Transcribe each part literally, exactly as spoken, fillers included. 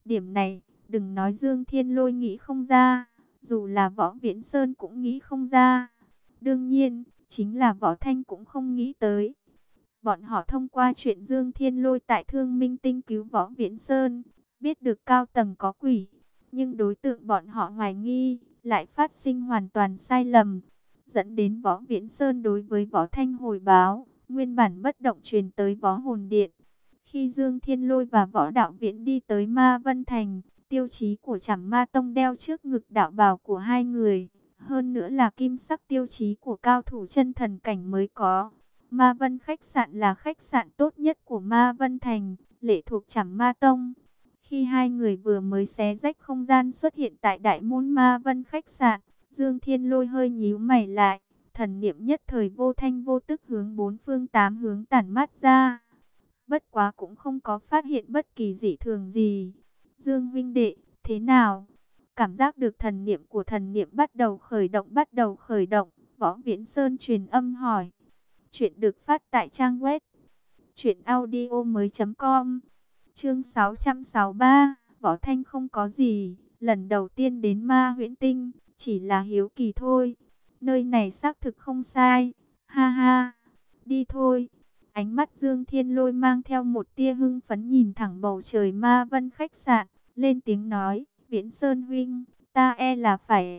Điểm này, đừng nói Dương Thiên Lôi nghĩ không ra, dù là Võ Viễn Sơn cũng nghĩ không ra. Đương nhiên, chính là Võ Thanh cũng không nghĩ tới. Bọn họ thông qua chuyện Dương Thiên Lôi tại Thương Minh Tinh cứu Võ Viễn Sơn, biết được cao tầng có quỷ, nhưng đối tượng bọn họ hoài nghi lại phát sinh hoàn toàn sai lầm, dẫn đến Võ Viễn Sơn đối với Võ Thanh hồi báo, nguyên bản bất động truyền tới Võ Hồn Điện. Khi Dương Thiên Lôi và Võ Đạo Viễn đi tới Ma Vân Thành, tiêu chí của Trảm Ma Tông đeo trước ngực đạo bào của hai người, hơn nữa là kim sắc tiêu chí của cao thủ chân thần cảnh mới có. Ma Vân khách sạn là khách sạn tốt nhất của Ma Vân Thành, lệ thuộc Trảm Ma Tông. Khi hai người vừa mới xé rách không gian xuất hiện tại đại môn Ma Vân khách sạn, Dương Thiên Lôi hơi nhíu mày lại, thần niệm nhất thời vô thanh vô tức hướng bốn phương tám hướng tản mát ra. Bất quá cũng không có phát hiện bất kỳ dị thường gì. Dương huynh đệ, thế nào? Cảm giác được thần niệm của thần niệm bắt đầu khởi động bắt đầu khởi động. Võ Viễn Sơn truyền âm hỏi. Chuyện được phát tại trang web truyệnaudiomoi chấm com. Chương sáu trăm sáu mươi ba. Võ Thanh không có gì, lần đầu tiên đến Ma Huyễn Tinh, chỉ là hiếu kỳ thôi. Nơi này xác thực không sai. Ha ha. Đi thôi. Ánh mắt Dương Thiên Lôi mang theo một tia hưng phấn nhìn thẳng bầu trời Ma Vân khách sạn, lên tiếng nói, Viễn Sơn huynh, ta e là phải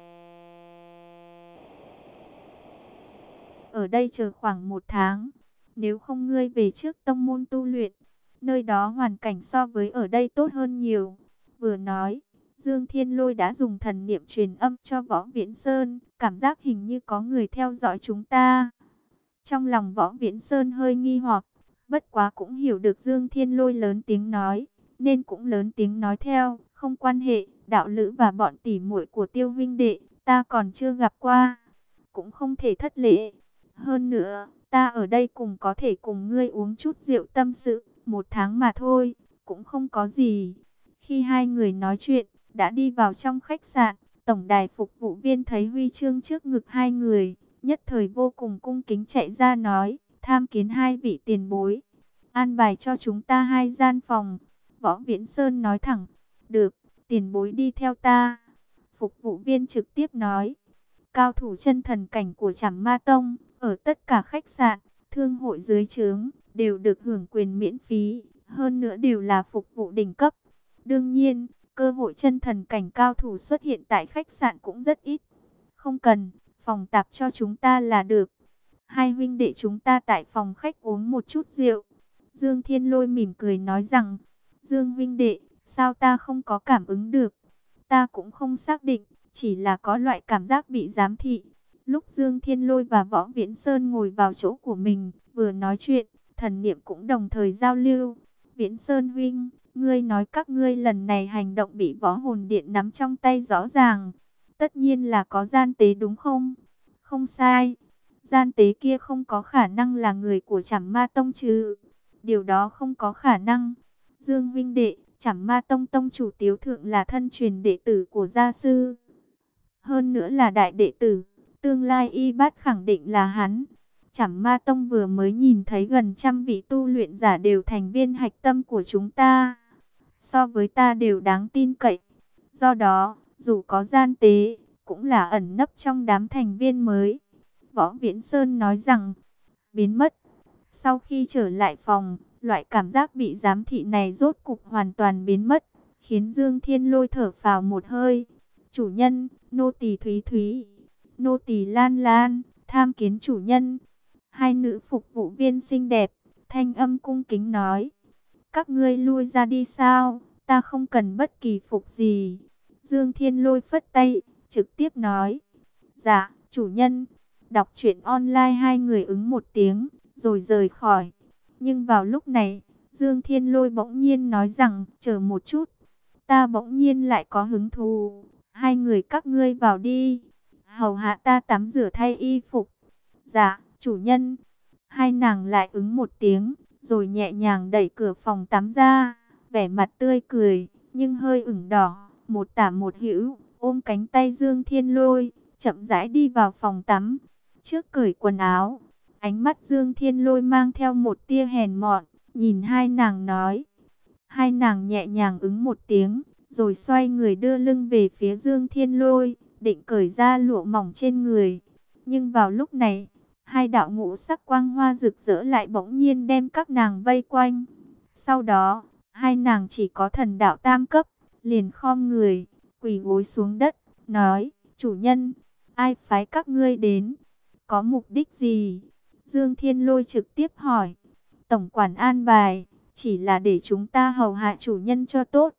ở đây chờ khoảng một tháng. Nếu không ngươi về trước tông môn tu luyện, nơi đó hoàn cảnh so với ở đây tốt hơn nhiều. Vừa nói, Dương Thiên Lôi đã dùng thần niệm truyền âm cho Võ Viễn Sơn, cảm giác hình như có người theo dõi chúng ta. Trong lòng Võ Viễn Sơn hơi nghi hoặc, bất quá cũng hiểu được Dương Thiên Lôi lớn tiếng nói, nên cũng lớn tiếng nói theo, không quan hệ, đạo lữ và bọn tỷ muội của Tiêu huynh đệ, ta còn chưa gặp qua, cũng không thể thất lễ. Hơn nữa, ta ở đây cùng có thể cùng ngươi uống chút rượu tâm sự, một tháng mà thôi, cũng không có gì. Khi hai người nói chuyện, đã đi vào trong khách sạn, tổng đài phục vụ viên thấy huy chương trước ngực hai người, nhất thời vô cùng cung kính chạy ra nói, tham kiến hai vị tiền bối, an bài cho chúng ta hai gian phòng. Võ Viễn Sơn nói thẳng, được, tiền bối đi theo ta. Phục vụ viên trực tiếp nói, cao thủ chân thần cảnh của Trảm Ma Tông, ở tất cả khách sạn, thương hội dưới trướng, đều được hưởng quyền miễn phí, hơn nữa đều là phục vụ đỉnh cấp. Đương nhiên, cơ hội chân thần cảnh cao thủ xuất hiện tại khách sạn cũng rất ít. Không cần, phòng tạp cho chúng ta là được. Hai huynh đệ chúng ta tại phòng khách uống một chút rượu. Dương Thiên Lôi mỉm cười nói rằng, Dương huynh đệ, sao ta không có cảm ứng được? Ta cũng không xác định, chỉ là có loại cảm giác bị giám thị. Lúc Dương Thiên Lôi và Võ Viễn Sơn ngồi vào chỗ của mình, vừa nói chuyện, thần niệm cũng đồng thời giao lưu. Viễn Sơn huynh, ngươi nói các ngươi lần này hành động bị Võ Hồn Điện nắm trong tay rõ ràng. Tất nhiên là có gian tế đúng không? Không sai. Gian tế kia không có khả năng là người của Trảm Ma Tông chứ. Điều đó không có khả năng. Dương huynh đệ, Trảm Ma Tông tông chủ Tiếu Thượng là thân truyền đệ tử của gia sư. Hơn nữa là đại đệ tử. Tương lai y bát khẳng định là hắn. Trảm Ma Tông vừa mới nhìn thấy gần trăm vị tu luyện giả đều thành viên hạch tâm của chúng ta. So với ta đều đáng tin cậy. Do đó, dù có gian tế, cũng là ẩn nấp trong đám thành viên mới. Võ Viễn Sơn nói rằng, biến mất. Sau khi trở lại phòng, loại cảm giác bị giám thị này rốt cục hoàn toàn biến mất, khiến Dương Thiên Lôi thở phào một hơi. Chủ nhân, nô tỳ Thúy Thúy, nô tỳ Lan Lan, tham kiến chủ nhân. Hai nữ phục vụ viên xinh đẹp, thanh âm cung kính nói, các ngươi lui ra đi sao, ta không cần bất kỳ phục gì. Dương Thiên Lôi phất tay, trực tiếp nói, dạ, chủ nhân. Đọc truyện online hai người ứng một tiếng, rồi rời khỏi. Nhưng vào lúc này, Dương Thiên Lôi bỗng nhiên nói rằng, chờ một chút, ta bỗng nhiên lại có hứng thú. Hai người các ngươi vào đi, hầu hạ ta tắm rửa thay y phục. Dạ, chủ nhân. Hai nàng lại ứng một tiếng, rồi nhẹ nhàng đẩy cửa phòng tắm ra, vẻ mặt tươi cười, nhưng hơi ửng đỏ, một tả một hữu, ôm cánh tay Dương Thiên Lôi, chậm rãi đi vào phòng tắm. Trước cởi quần áo, ánh mắt Dương Thiên Lôi mang theo một tia hèn mọn, nhìn hai nàng nói, Hai nàng nhẹ nhàng ứng một tiếng, rồi xoay người đưa lưng về phía Dương Thiên Lôi, định cởi ra lụa mỏng trên người. Nhưng vào lúc này, hai đạo ngũ sắc quang hoa rực rỡ lại bỗng nhiên đem các nàng vây quanh. Sau đó, hai nàng chỉ có thần đạo tam cấp, liền khom người, quỳ gối xuống đất, nói: "Chủ nhân, ai phái các ngươi đến? Có mục đích gì?" Dương Thiên Lôi trực tiếp hỏi: "Tổng quản an bài, chỉ là để chúng ta hầu hạ chủ nhân cho tốt."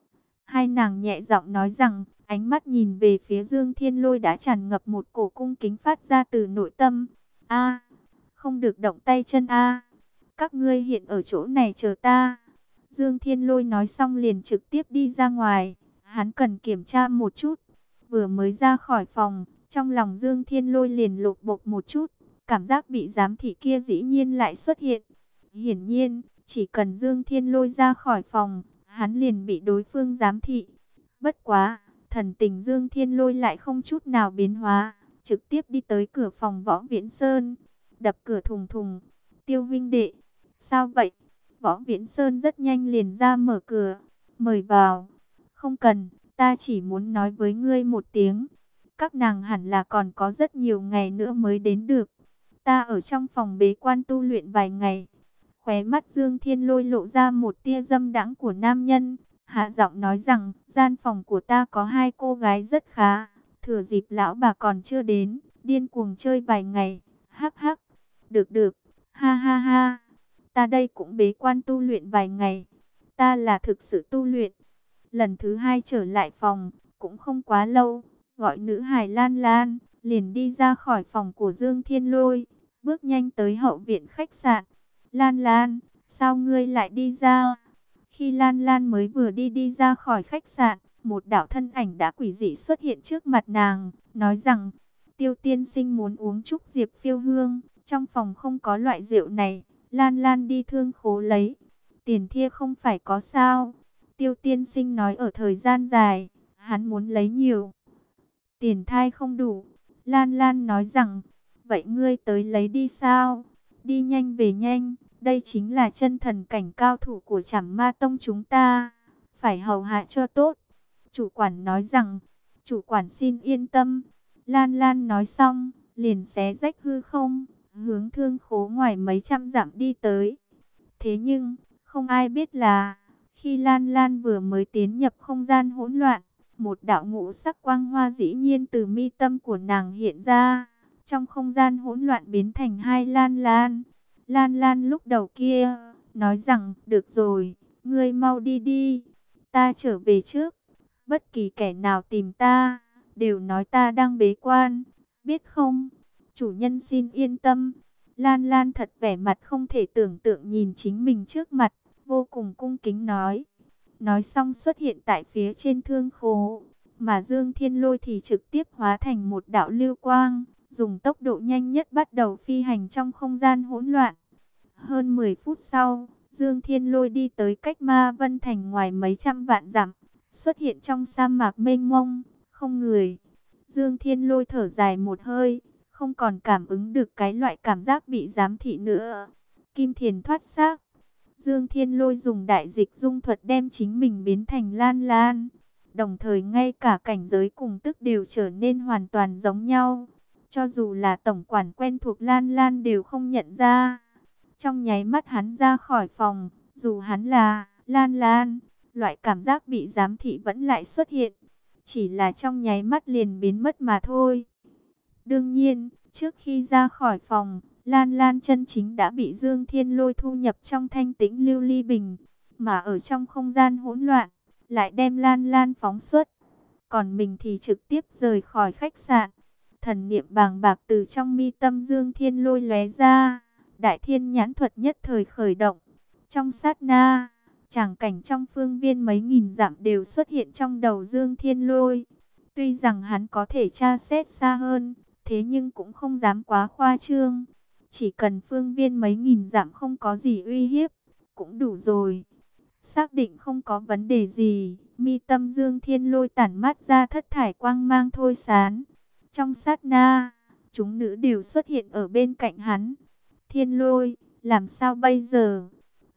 Hai nàng nhẹ giọng nói rằng, ánh mắt nhìn về phía Dương Thiên Lôi đã tràn ngập một cổ cung kính phát ra từ nội tâm. "A, không được động tay chân a. Các ngươi hiện ở chỗ này chờ ta." Dương Thiên Lôi nói xong liền trực tiếp đi ra ngoài, hắn cần kiểm tra một chút. Vừa mới ra khỏi phòng, trong lòng Dương Thiên Lôi liền lột bột một chút, cảm giác bị giám thị kia dĩ nhiên lại xuất hiện. Hiển nhiên, chỉ cần Dương Thiên Lôi ra khỏi phòng, hắn liền bị đối phương giám thị. Bất quá, thần tình Dương Thiên Lôi lại không chút nào biến hóa, trực tiếp đi tới cửa phòng Võ Viễn Sơn, đập cửa thùng thùng. "Tiêu huynh đệ, sao vậy?" Võ Viễn Sơn rất nhanh liền ra mở cửa, "Mời vào." "Không cần, ta chỉ muốn nói với ngươi một tiếng. Các nàng hẳn là còn có rất nhiều ngày nữa mới đến được. Ta ở trong phòng bế quan tu luyện vài ngày." Khóe mắt Dương Thiên Lôi lộ ra một tia dâm đãng của nam nhân, hạ giọng nói rằng, "Gian phòng của ta có hai cô gái rất khá, thừa dịp lão bà còn chưa đến, điên cuồng chơi vài ngày." "Hắc hắc, được được, ha ha ha, ta đây cũng bế quan tu luyện vài ngày, ta là thực sự tu luyện." Lần thứ hai trở lại phòng, cũng không quá lâu, gọi nữ hài Lan Lan, liền đi ra khỏi phòng của Dương Thiên Lôi, bước nhanh tới hậu viện khách sạn. "Lan Lan, sao ngươi lại đi ra?" Khi Lan Lan mới vừa đi đi ra khỏi khách sạn, một đạo thân ảnh đã quỷ dị xuất hiện trước mặt nàng, nói rằng, "Tiêu tiên sinh muốn uống trúc diệp phiêu hương, trong phòng không có loại rượu này, Lan Lan đi thương khố lấy." "Tiền thia không phải có sao?" Tiêu tiên sinh nói ở thời gian dài, hắn muốn lấy nhiều, tiền thai không đủ. Lan Lan nói rằng, "Vậy ngươi tới lấy đi sao? Đi nhanh về nhanh, đây chính là chân thần cảnh cao thủ của Trảm Ma Tông chúng ta, phải hầu hạ cho tốt." Chủ quản nói rằng, "Chủ quản xin yên tâm." Lan Lan nói xong, liền xé rách hư không, hướng thương khố ngoài mấy trăm dặm đi tới. Thế nhưng, không ai biết là, khi Lan Lan vừa mới tiến nhập không gian hỗn loạn, một đạo ngũ sắc quang hoa dĩ nhiên từ mi tâm của nàng hiện ra, trong không gian hỗn loạn biến thành hai Lan Lan. Lan Lan lúc đầu kia, nói rằng, "Được rồi, ngươi mau đi đi, ta trở về trước. Bất kỳ kẻ nào tìm ta, đều nói ta đang bế quan, biết không? Chủ nhân xin yên tâm." Lan Lan thật vẻ mặt không thể tưởng tượng nhìn chính mình trước mặt, vô cùng cung kính nói. Nói xong xuất hiện tại phía trên thương khố, mà Dương Thiên Lôi thì trực tiếp hóa thành một đạo lưu quang, dùng tốc độ nhanh nhất bắt đầu phi hành trong không gian hỗn loạn. Hơn mười phút sau, Dương Thiên Lôi đi tới cách Ma Vân Thành ngoài mấy trăm vạn dặm, xuất hiện trong sa mạc mênh mông, không người. Dương Thiên Lôi thở dài một hơi, không còn cảm ứng được cái loại cảm giác bị giám thị nữa. Kim Thiền thoát xác. Dương Thiên Lôi dùng đại dịch dung thuật đem chính mình biến thành Lan Lan. Đồng thời ngay cả cảnh giới cùng tức đều trở nên hoàn toàn giống nhau. Cho dù là tổng quản quen thuộc Lan Lan đều không nhận ra. Trong nháy mắt hắn ra khỏi phòng, dù hắn là Lan Lan, loại cảm giác bị giám thị vẫn lại xuất hiện. Chỉ là trong nháy mắt liền biến mất mà thôi. Đương nhiên, trước khi ra khỏi phòng, Lan Lan chân chính đã bị Dương Thiên Lôi thu nhập trong thanh tĩnh lưu ly bình, mà ở trong không gian hỗn loạn, lại đem Lan Lan phóng xuất. Còn mình thì trực tiếp rời khỏi khách sạn. Thần niệm bàng bạc từ trong mi tâm Dương Thiên Lôi lóe ra, Đại Thiên nhãn thuật nhất thời khởi động. Trong sát na, tràng cảnh trong phương viên mấy nghìn dặm đều xuất hiện trong đầu Dương Thiên Lôi. Tuy rằng hắn có thể tra xét xa hơn, thế nhưng cũng không dám quá khoa trương. Chỉ cần phương viên mấy nghìn dặm không có gì uy hiếp, cũng đủ rồi. Xác định không có vấn đề gì, mi tâm Dương Thiên Lôi tản mát ra thất thải quang mang thôi sán. Trong sát na, chúng nữ đều xuất hiện ở bên cạnh hắn. "Thiên Lôi, làm sao bây giờ?"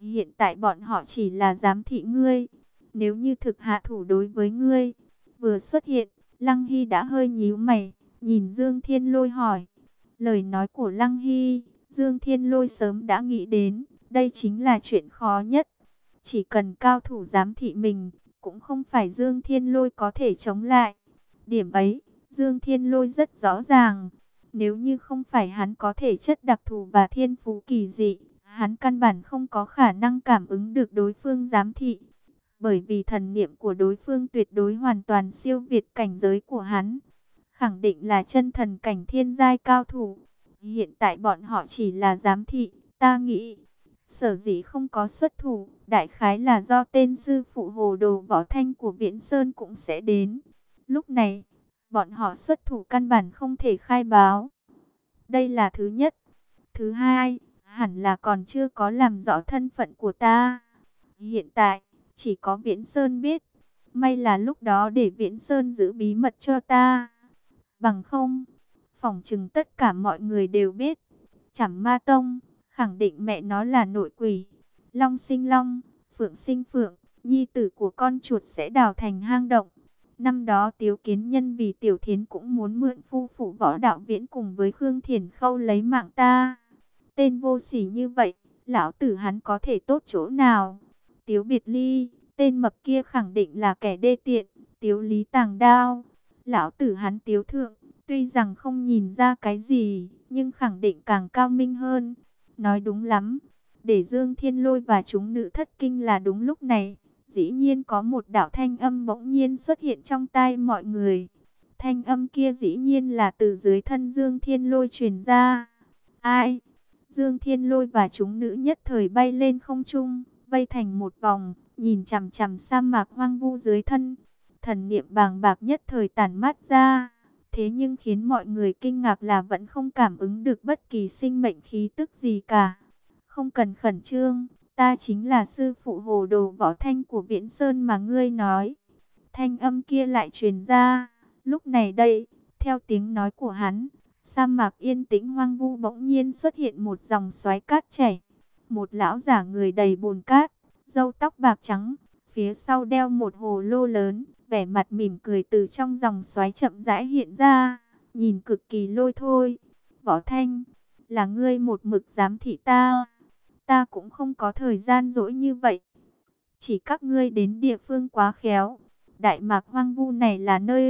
Hiện tại bọn họ chỉ là giám thị ngươi. Nếu như thực hạ thủ đối với ngươi. Vừa xuất hiện, Lăng Hy đã hơi nhíu mày, nhìn Dương Thiên Lôi hỏi. Lời nói của Lăng Hy, Dương Thiên Lôi sớm đã nghĩ đến, đây chính là chuyện khó nhất. Chỉ cần cao thủ giám thị mình, cũng không phải Dương Thiên Lôi có thể chống lại. Điểm ấy, Dương Thiên Lôi rất rõ ràng. Nếu như không phải hắn có thể chất đặc thù và thiên phú kỳ dị, hắn căn bản không có khả năng cảm ứng được đối phương giám thị. Bởi vì thần niệm của đối phương tuyệt đối hoàn toàn siêu việt cảnh giới của hắn. Khẳng định là chân thần cảnh thiên giai cao thủ. Hiện tại bọn họ chỉ là giám thị, ta nghĩ. Sở dĩ không có xuất thủ, đại khái là do tên sư phụ hồ đồ Võ Thanh của Viễn Sơn cũng sẽ đến. Lúc này, bọn họ xuất thủ căn bản không thể khai báo. Đây là thứ nhất. Thứ hai, hẳn là còn chưa có làm rõ thân phận của ta. Hiện tại, chỉ có Viễn Sơn biết. May là lúc đó để Viễn Sơn giữ bí mật cho ta. Bằng không, phỏng chừng tất cả mọi người đều biết. Trảm Ma Tông, khẳng định mẹ nó là nội quỷ. Long sinh long, phượng sinh phượng, nhi tử của con chuột sẽ đào thành hang động. Năm đó Tiếu Kiến Nhân vì Tiểu Thiến cũng muốn mượn phu phụ Võ Đạo Viễn cùng với Khương Thiền Khâu lấy mạng ta. Tên vô sỉ như vậy, lão tử hắn có thể tốt chỗ nào? Tiếu Biệt Ly, tên mập kia khẳng định là kẻ đê tiện. Tiếu Lý Tàng Đao, lão tử hắn Tiếu Thượng, tuy rằng không nhìn ra cái gì, nhưng khẳng định càng cao minh hơn. Nói đúng lắm, để Dương Thiên Lôi và chúng nữ thất kinh là đúng lúc này. Dĩ nhiên có một đạo thanh âm bỗng nhiên xuất hiện trong tai mọi người. Thanh âm kia dĩ nhiên là từ dưới thân Dương Thiên Lôi truyền ra. Ai? Dương Thiên Lôi và chúng nữ nhất thời bay lên không trung, vây thành một vòng, nhìn chằm chằm sa mạc hoang vu dưới thân. Thần niệm bàng bạc nhất thời tản mát ra. Thế nhưng khiến mọi người kinh ngạc là vẫn không cảm ứng được bất kỳ sinh mệnh khí tức gì cả. Không cần khẩn trương, ta chính là sư phụ hồ đồ Võ Thanh của Viễn Sơn mà ngươi nói. Thanh âm kia lại truyền ra. Lúc này đây, theo tiếng nói của hắn, sa mạc yên tĩnh hoang vu bỗng nhiên xuất hiện một dòng xoáy cát chảy. Một lão giả người đầy bùn cát, râu tóc bạc trắng, phía sau đeo một hồ lô lớn, vẻ mặt mỉm cười từ trong dòng xoáy chậm rãi hiện ra, nhìn cực kỳ lôi thôi. Võ Thanh, là ngươi một mực giám thị ta. Ta cũng không có thời gian dỗi như vậy. Chỉ các ngươi đến địa phương quá khéo. Đại mạc hoang vu này là nơi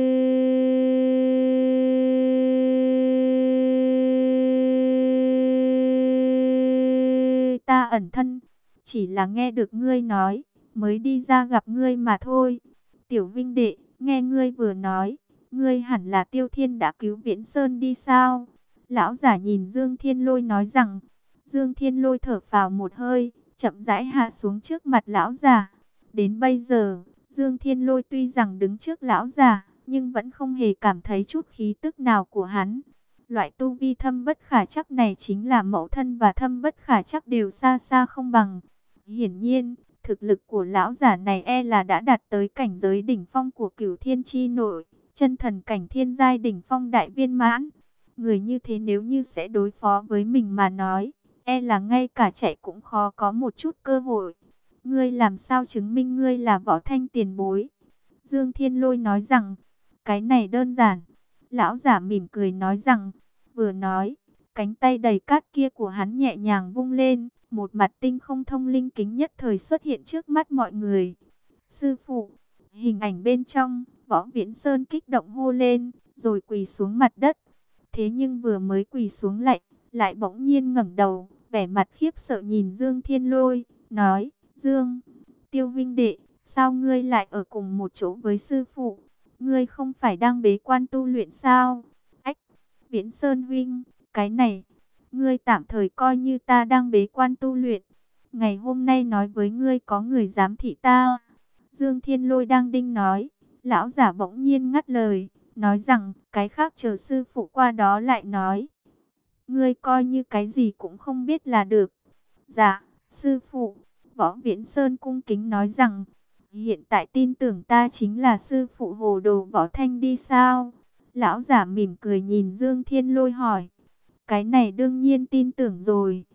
ta ẩn thân. Chỉ là nghe được ngươi nói, mới đi ra gặp ngươi mà thôi. Tiểu Vinh đệ, nghe ngươi vừa nói, ngươi hẳn là Tiêu Thiên đã cứu Viễn Sơn đi sao? Lão giả nhìn Dương Thiên Lôi nói rằng. Dương Thiên Lôi thở phào một hơi, chậm rãi hạ xuống trước mặt lão giả. Đến bây giờ, Dương Thiên Lôi tuy rằng đứng trước lão giả, nhưng vẫn không hề cảm thấy chút khí tức nào của hắn. Loại tu vi thâm bất khả chắc này chính là mẫu thân và thâm bất khả chắc đều xa xa không bằng. Hiển nhiên, thực lực của lão giả này e là đã đạt tới cảnh giới đỉnh phong của Cửu Thiên chi nội, chân thần cảnh thiên giai đỉnh phong đại viên mãn. Người như thế nếu như sẽ đối phó với mình mà nói, e là ngay cả chạy cũng khó có một chút cơ hội. Ngươi làm sao chứng minh ngươi là Võ Thanh tiền bối? Dương Thiên Lôi nói rằng, cái này đơn giản. Lão giả mỉm cười nói rằng, vừa nói, cánh tay đầy cát kia của hắn nhẹ nhàng vung lên, một mặt tinh không thông linh kính nhất thời xuất hiện trước mắt mọi người. Sư phụ, hình ảnh bên trong, Võ Viễn Sơn kích động hô lên, rồi quỳ xuống mặt đất. Thế nhưng vừa mới quỳ xuống lại, lại bỗng nhiên ngẩng đầu, vẻ mặt khiếp sợ nhìn Dương Thiên Lôi, nói, Dương, Tiêu Vinh đệ, sao ngươi lại ở cùng một chỗ với sư phụ? Ngươi không phải đang bế quan tu luyện sao? Ách, Viễn Sơn huynh, cái này, ngươi tạm thời coi như ta đang bế quan tu luyện. Ngày hôm nay nói với ngươi có người giám thị ta. Dương Thiên Lôi đang đinh nói, lão giả bỗng nhiên ngắt lời, nói rằng, cái khác chờ sư phụ qua đó lại nói. Ngươi coi như cái gì cũng không biết là được. Dạ, sư phụ. Võ Viễn Sơn cung kính nói rằng, hiện tại tin tưởng ta chính là sư phụ hồ đồ Võ Thanh đi sao? Lão giả mỉm cười nhìn Dương Thiên Lôi hỏi, cái này đương nhiên tin tưởng rồi.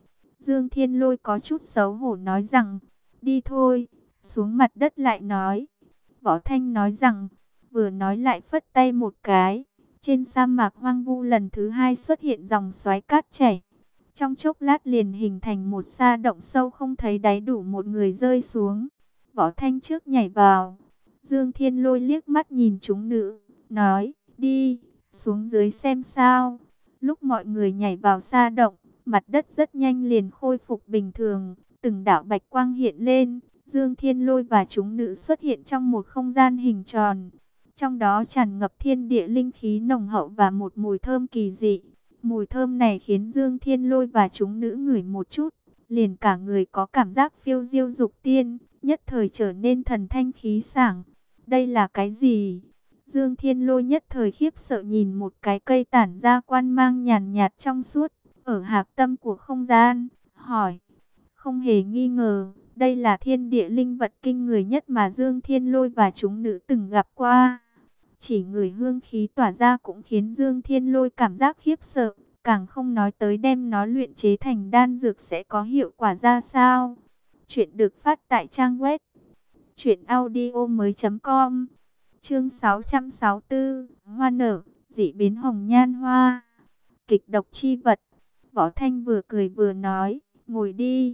Dương Thiên Lôi có chút xấu hổ nói rằng, đi thôi. Xuống mặt đất lại nói. Võ Thanh nói rằng, vừa nói lại phất tay một cái. Trên sa mạc hoang vu lần thứ hai xuất hiện dòng xoáy cát chảy. Trong chốc lát liền hình thành một sa động sâu không thấy đáy, đủ một người rơi xuống. Võ Thanh trước nhảy vào. Dương Thiên Lôi liếc mắt nhìn chúng nữ, nói, đi, xuống dưới xem sao. Lúc mọi người nhảy vào sa động, mặt đất rất nhanh liền khôi phục bình thường. Từng đạo bạch quang hiện lên. Dương Thiên Lôi và chúng nữ xuất hiện trong một không gian hình tròn. Trong đó tràn ngập thiên địa linh khí nồng hậu và một mùi thơm kỳ dị. Mùi thơm này khiến Dương Thiên Lôi và chúng nữ ngửi một chút, liền cả người có cảm giác phiêu diêu dục tiên, nhất thời trở nên thần thanh khí sảng. Đây là cái gì? Dương Thiên Lôi nhất thời khiếp sợ nhìn một cái cây tản ra quang mang nhàn nhạt trong suốt, ở hạc tâm của không gian, hỏi. Không hề nghi ngờ, đây là thiên địa linh vật kinh người nhất mà Dương Thiên Lôi và chúng nữ từng gặp qua. Chỉ người hương khí tỏa ra cũng khiến Dương Thiên Lôi cảm giác khiếp sợ, càng không nói tới đem nó luyện chế thành đan dược sẽ có hiệu quả ra sao. Chuyện được phát tại trang web truyện audio mới chấm com. Chương sáu trăm sáu mươi tư, hoa nở, dị biến hồng nhan hoa. Kịch độc chi vật. Võ Thanh vừa cười vừa nói, ngồi đi.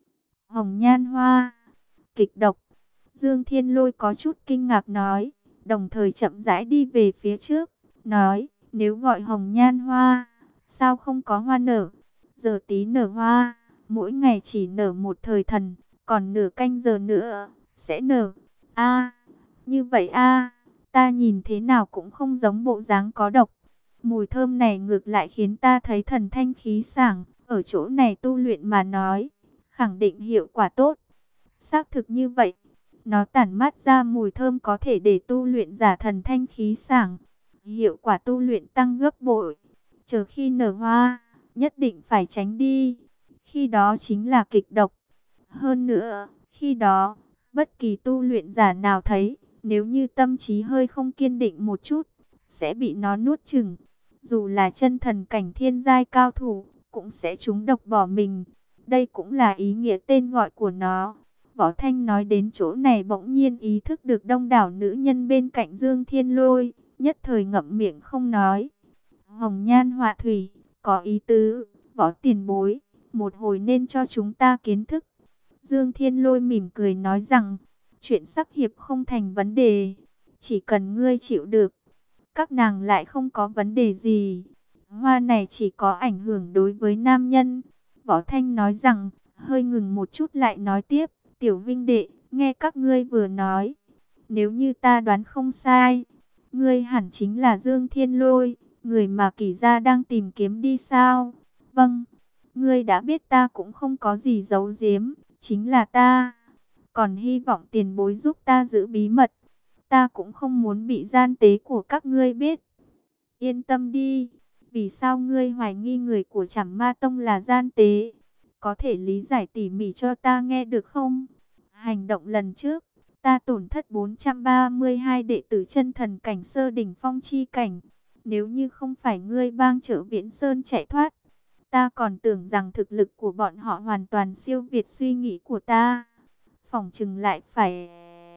Hồng nhan hoa, kịch độc. Dương Thiên Lôi có chút kinh ngạc nói, đồng thời chậm rãi đi về phía trước, nói, nếu gọi hồng nhan hoa, sao không có hoa nở? Giờ tí nở hoa, mỗi ngày chỉ nở một thời thần, còn nửa canh giờ nữa, sẽ nở. A, như vậy a, ta nhìn thế nào cũng không giống bộ dáng có độc. Mùi thơm này ngược lại khiến ta thấy thần thanh khí sảng, ở chỗ này tu luyện mà nói, khẳng định hiệu quả tốt. Xác thực như vậy, nó tản mát ra mùi thơm có thể để tu luyện giả thần thanh khí sảng, hiệu quả tu luyện tăng gấp bội. Chờ khi nở hoa, nhất định phải tránh đi, khi đó chính là kịch độc. Hơn nữa, khi đó, bất kỳ tu luyện giả nào thấy, nếu như tâm trí hơi không kiên định một chút, sẽ bị nó nuốt chửng. Dù là chân thần cảnh thiên giai cao thủ, cũng sẽ trúng độc bỏ mình. Đây cũng là ý nghĩa tên gọi của nó. Võ Thanh nói đến chỗ này bỗng nhiên ý thức được đông đảo nữ nhân bên cạnh Dương Thiên Lôi, nhất thời ngậm miệng không nói. Hồng nhan họa thủy, có ý tứ, Võ tiền bối, một hồi nên cho chúng ta kiến thức. Dương Thiên Lôi mỉm cười nói rằng, chuyện sắc hiệp không thành vấn đề, chỉ cần ngươi chịu được, các nàng lại không có vấn đề gì. Hoa này chỉ có ảnh hưởng đối với nam nhân. Võ Thanh nói rằng, hơi ngừng một chút lại nói tiếp, tiểu vinh đệ, nghe các ngươi vừa nói, nếu như ta đoán không sai, ngươi hẳn chính là Dương Thiên Lôi, người mà Kỷ gia đang tìm kiếm đi sao? Vâng, ngươi đã biết ta cũng không có gì giấu giếm, chính là ta. Còn hy vọng tiền bối giúp ta giữ bí mật, ta cũng không muốn bị gian tế của các ngươi biết. Yên tâm đi, vì sao ngươi hoài nghi người của Trảm Ma Tông là gian tế? Có thể lý giải tỉ mỉ cho ta nghe được không? Hành động lần trước, ta tổn thất bốn trăm ba mươi hai đệ tử chân thần cảnh sơ đỉnh phong chi cảnh. Nếu như không phải ngươi bang trợ Viễn Sơn chạy thoát, ta còn tưởng rằng thực lực của bọn họ hoàn toàn siêu việt suy nghĩ của ta. Phỏng chừng lại phải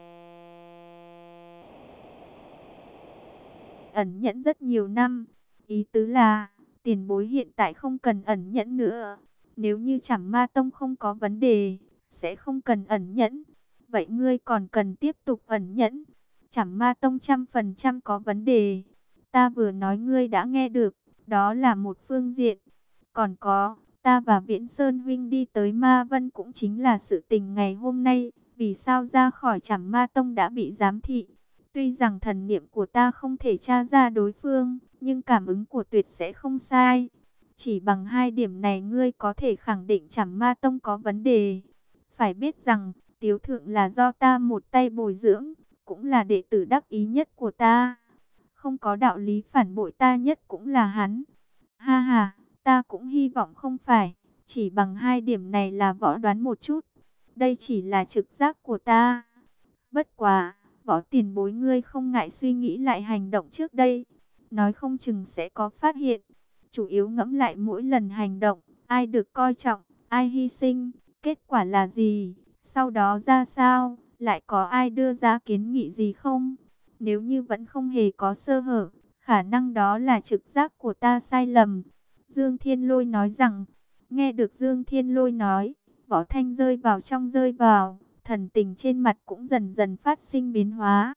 ẩn nhẫn rất nhiều năm. Ý tứ là, tiền bối hiện tại không cần ẩn nhẫn nữa. Nếu như Trảm Ma Tông không có vấn đề, sẽ không cần ẩn nhẫn. Vậy ngươi còn cần tiếp tục ẩn nhẫn? Trảm Ma Tông trăm phần trăm có vấn đề. Ta vừa nói ngươi đã nghe được, đó là một phương diện. Còn có, ta và Viễn Sơn huynh đi tới Ma Vân cũng chính là sự tình ngày hôm nay. Vì sao ra khỏi Trảm Ma Tông đã bị giám thị? Tuy rằng thần niệm của ta không thể tra ra đối phương, nhưng cảm ứng của Tuyệt sẽ không sai. Chỉ bằng hai điểm này ngươi có thể khẳng định Trảm Ma Tông có vấn đề. Phải biết rằng, Tiếu Thượng là do ta một tay bồi dưỡng, cũng là đệ tử đắc ý nhất của ta. Không có đạo lý phản bội ta nhất cũng là hắn. Ha ha, ta cũng hy vọng không phải. Chỉ bằng hai điểm này là võ đoán một chút. Đây chỉ là trực giác của ta. Bất quá, Võ tiền bối ngươi không ngại suy nghĩ lại hành động trước đây. Nói không chừng sẽ có phát hiện. Chủ yếu ngẫm lại mỗi lần hành động, ai được coi trọng, ai hy sinh, kết quả là gì, sau đó ra sao, lại có ai đưa ra kiến nghị gì không? Nếu như vẫn không hề có sơ hở, khả năng đó là trực giác của ta sai lầm. Dương Thiên Lôi nói rằng, nghe được Dương Thiên Lôi nói, Võ Thanh rơi vào trong rơi vào, thần tình trên mặt cũng dần dần phát sinh biến hóa.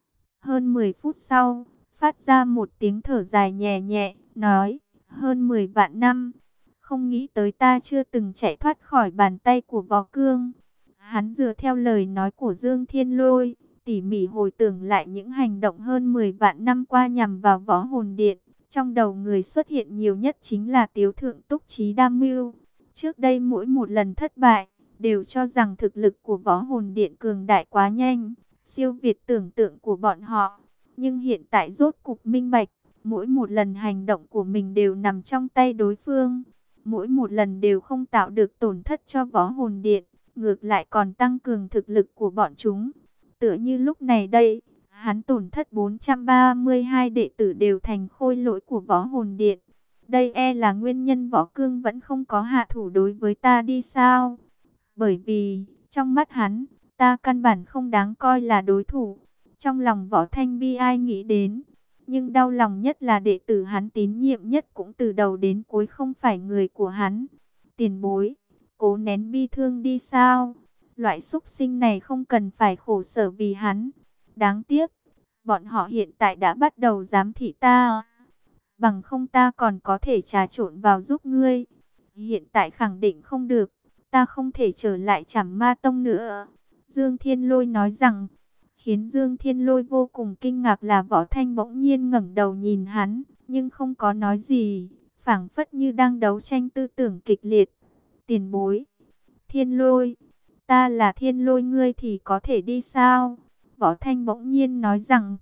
Hơn mười phút sau, phát ra một tiếng thở dài nhẹ nhẹ, nói, hơn mười vạn năm, không nghĩ tới ta chưa từng chạy thoát khỏi bàn tay của Võ Cương. Hắn dựa theo lời nói của Dương Thiên Lôi, tỉ mỉ hồi tưởng lại những hành động hơn mười vạn năm qua nhằm vào Võ Hồn Điện. Trong đầu người xuất hiện nhiều nhất chính là Tiếu Thượng Túc Trí Đam Mưu. Trước đây mỗi một lần thất bại, đều cho rằng thực lực của Võ Hồn Điện cường đại quá nhanh, siêu việt tưởng tượng của bọn họ. Nhưng hiện tại rốt cục minh bạch, mỗi một lần hành động của mình đều nằm trong tay đối phương. Mỗi một lần đều không tạo được tổn thất cho Võ Hồn Điện, ngược lại còn tăng cường thực lực của bọn chúng. Tựa như lúc này đây, hắn tổn thất bốn trăm ba mươi hai đệ tử đều thành khôi lỗi của Võ Hồn Điện. Đây e là nguyên nhân Võ Cương vẫn không có hạ thủ đối với ta đi sao? Bởi vì, trong mắt hắn, ta căn bản không đáng coi là đối thủ. Trong lòng Võ Thanh bi ai nghĩ đến. Nhưng đau lòng nhất là đệ tử hắn tín nhiệm nhất cũng từ đầu đến cuối không phải người của hắn. Tiền bối, cố nén bi thương đi sao? Loại súc sinh này không cần phải khổ sở vì hắn. Đáng tiếc, bọn họ hiện tại đã bắt đầu giám thị ta. Bằng không ta còn có thể trà trộn vào giúp ngươi. Hiện tại khẳng định không được, ta không thể trở lại Trảm Ma Tông nữa. Dương Thiên Lôi nói rằng, khiến Dương Thiên Lôi vô cùng kinh ngạc là Võ Thanh bỗng nhiên ngẩng đầu nhìn hắn, nhưng không có nói gì, phảng phất như đang đấu tranh tư tưởng kịch liệt. Tiền bối, Thiên Lôi, ta là Thiên Lôi, ngươi thì có thể đi sao? Võ Thanh bỗng nhiên nói rằng,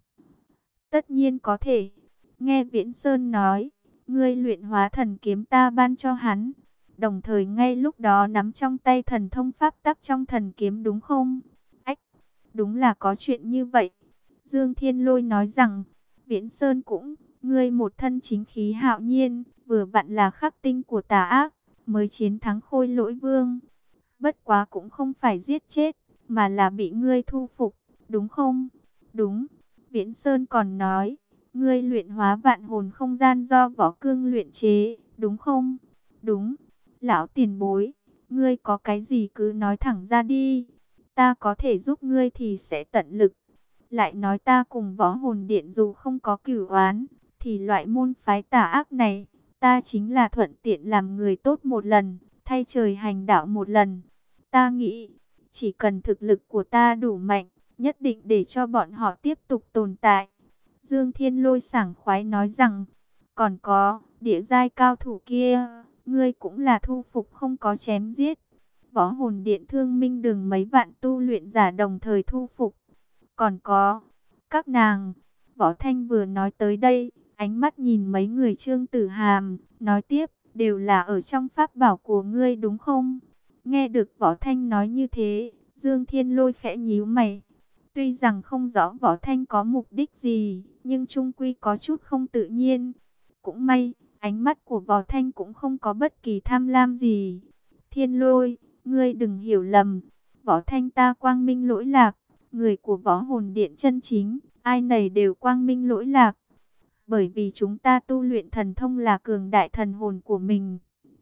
tất nhiên có thể. Nghe Viễn Sơn nói, ngươi luyện hóa thần kiếm ta ban cho hắn, đồng thời ngay lúc đó nắm trong tay thần thông pháp tắc trong thần kiếm đúng không? Ách, đúng là có chuyện như vậy. Dương Thiên Lôi nói rằng, Viễn Sơn cũng, ngươi một thân chính khí hạo nhiên, vừa vặn là khắc tinh của tà ác, mới chiến thắng Khôi Lỗi Vương. Bất quá cũng không phải giết chết, mà là bị ngươi thu phục, đúng không? Đúng. Viễn Sơn còn nói, ngươi luyện hóa vạn hồn không gian do Võ Cương luyện chế, đúng không? Đúng. Lão tiền bối, ngươi có cái gì cứ nói thẳng ra đi. Ta có thể giúp ngươi thì sẽ tận lực. Lại nói ta cùng Võ Hồn Điện dù không có cửu oán, thì loại môn phái tà ác này, ta chính là thuận tiện làm người tốt một lần, thay trời hành đạo một lần. Ta nghĩ, chỉ cần thực lực của ta đủ mạnh, nhất định để cho bọn họ tiếp tục tồn tại. Dương Thiên Lôi sảng khoái nói rằng, còn có, địa giai cao thủ kia, ngươi cũng là thu phục không có chém giết. Võ Hồn Điện Thương Minh Đường mấy vạn tu luyện giả đồng thời thu phục. Còn có, các nàng, Võ Thanh vừa nói tới đây, ánh mắt nhìn mấy người Trương Tử Hàm, nói tiếp, đều là ở trong pháp bảo của ngươi đúng không? Nghe được Võ Thanh nói như thế, Dương Thiên Lôi khẽ nhíu mày. Tuy rằng không rõ Võ Thanh có mục đích gì, nhưng chung quy có chút không tự nhiên. Cũng may, ánh mắt của Võ Thanh cũng không có bất kỳ tham lam gì. Thiên Lôi, ngươi đừng hiểu lầm. Võ Thanh ta quang minh lỗi lạc, người của Võ Hồn Điện chân chính, ai nấy đều quang minh lỗi lạc. Bởi vì chúng ta tu luyện thần thông là cường đại thần hồn của mình.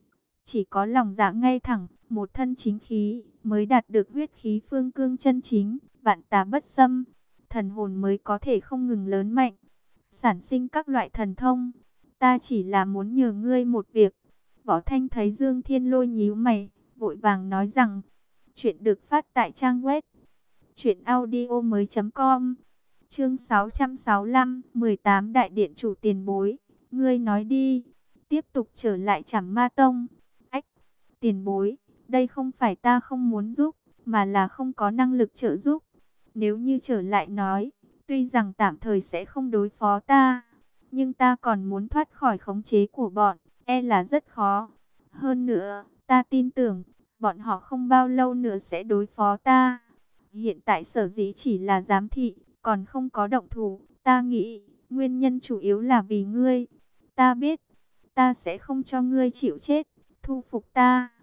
Chỉ có lòng dạ ngay thẳng, một thân chính khí, mới đạt được huyết khí phương cương chân chính, vạn tà bất xâm. Thần hồn mới có thể không ngừng lớn mạnh, sản sinh các loại thần thông. Ta chỉ là muốn nhờ ngươi một việc. Võ Thanh thấy Dương Thiên Lôi nhíu mày, vội vàng nói rằng, chuyện được phát tại trang web truyện audio mới chấm com. Chương sáu trăm sáu mươi lăm, mười tám đại điện chủ tiền bối, ngươi nói đi. Tiếp tục trở lại Trảm Ma Tông. Ách, tiền bối, đây không phải ta không muốn giúp, mà là không có năng lực trợ giúp. Nếu như trở lại nói, tuy rằng tạm thời sẽ không đối phó ta, nhưng ta còn muốn thoát khỏi khống chế của bọn, e là rất khó. Hơn nữa, ta tin tưởng, bọn họ không bao lâu nữa sẽ đối phó ta. Hiện tại sở dĩ chỉ là giám thị, còn không có động thủ, ta nghĩ, nguyên nhân chủ yếu là vì ngươi. Ta biết, ta sẽ không cho ngươi chịu chết, thu phục ta.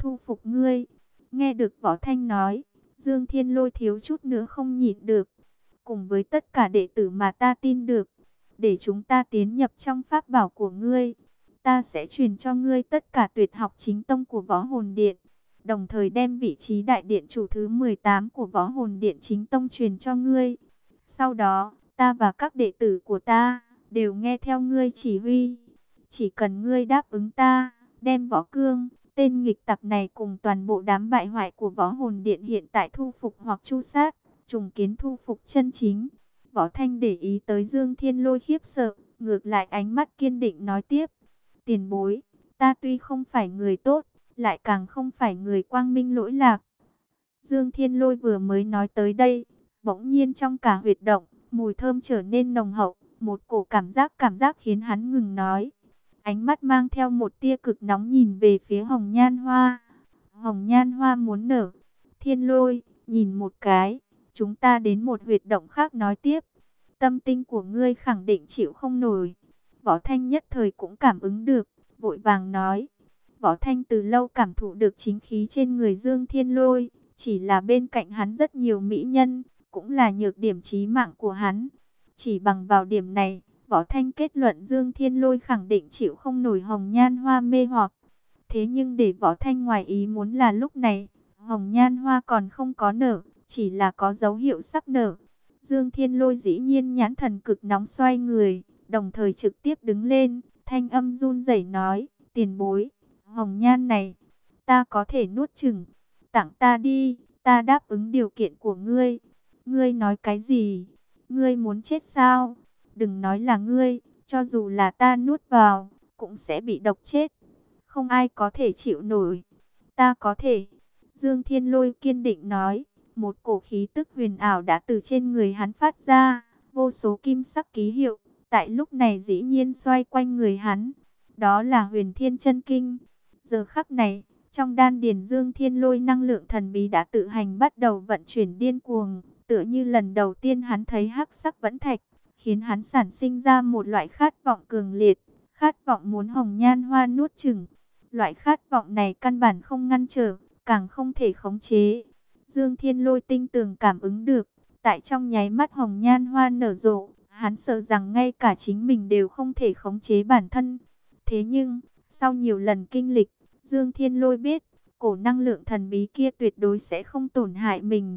thu phục ngươi. Nghe được Võ Thanh nói, Dương Thiên Lôi thiếu chút nữa không nhịn được. Cùng với tất cả đệ tử mà ta tin được, để chúng ta tiến nhập trong pháp bảo của ngươi. Ta sẽ truyền cho ngươi tất cả tuyệt học chính tông của Võ Hồn Điện, đồng thời đem vị trí đại điện chủ thứ mười tám của Võ Hồn Điện chính tông truyền cho ngươi. Sau đó, ta và các đệ tử của ta đều nghe theo ngươi chỉ huy. Chỉ cần ngươi đáp ứng ta, đem Võ Cương, tên nghịch tặc này cùng toàn bộ đám bại hoại của Võ Hồn Điện hiện tại thu phục hoặc tru sát, trùng kiến thu phục chân chính. Võ Thanh để ý tới Dương Thiên Lôi khiếp sợ, ngược lại ánh mắt kiên định nói tiếp. Tiền bối, ta tuy không phải người tốt, lại càng không phải người quang minh lỗi lạc. Dương Thiên Lôi vừa mới nói tới đây, bỗng nhiên trong cả huyệt động, mùi thơm trở nên nồng hậu, một cổ cảm giác cảm giác khiến hắn ngừng nói. Ánh mắt mang theo một tia cực nóng nhìn về phía Hồng Nhan Hoa. Hồng Nhan Hoa muốn nở. Thiên Lôi, nhìn một cái, chúng ta đến một huyệt động khác nói tiếp. Tâm tinh của ngươi khẳng định chịu không nổi. Võ Thanh nhất thời cũng cảm ứng được, vội vàng nói. Võ Thanh từ lâu cảm thụ được chính khí trên người Dương Thiên Lôi, chỉ là bên cạnh hắn rất nhiều mỹ nhân, cũng là nhược điểm chí mạng của hắn. Chỉ bằng vào điểm này, Võ Thanh kết luận Dương Thiên Lôi khẳng định chịu không nổi Hồng Nhan Hoa mê hoặc. Thế nhưng để Võ Thanh ngoài ý muốn là lúc này, Hồng Nhan Hoa còn không có nở, chỉ là có dấu hiệu sắp nở. Dương Thiên Lôi dĩ nhiên nhãn thần cực nóng xoay người, đồng thời trực tiếp đứng lên, thanh âm run rẩy nói, tiền bối, Hồng Nhan này, ta có thể nuốt chửng, tặng ta đi, ta đáp ứng điều kiện của ngươi. Ngươi nói cái gì? Ngươi muốn chết sao? Đừng nói là ngươi, cho dù là ta nuốt vào, cũng sẽ bị độc chết. Không ai có thể chịu nổi. Ta có thể. Dương Thiên Lôi kiên định nói. Một cổ khí tức huyền ảo đã từ trên người hắn phát ra. Vô số kim sắc ký hiệu, tại lúc này dĩ nhiên xoay quanh người hắn. Đó là Huyền Thiên Chân Kinh. Giờ khắc này, trong đan điền Dương Thiên Lôi năng lượng thần bí đã tự hành bắt đầu vận chuyển điên cuồng. Tựa như lần đầu tiên hắn thấy hắc sắc vẫn thạch, khiến hắn sản sinh ra một loại khát vọng cường liệt, khát vọng muốn Hồng Nhan Hoa nuốt chửng. Loại khát vọng này căn bản không ngăn trở, càng không thể khống chế. Dương Thiên Lôi tinh tường cảm ứng được, tại trong nháy mắt Hồng Nhan Hoa nở rộ, hắn sợ rằng ngay cả chính mình đều không thể khống chế bản thân. Thế nhưng, sau nhiều lần kinh lịch, Dương Thiên Lôi biết, cổ năng lượng thần bí kia tuyệt đối sẽ không tổn hại mình.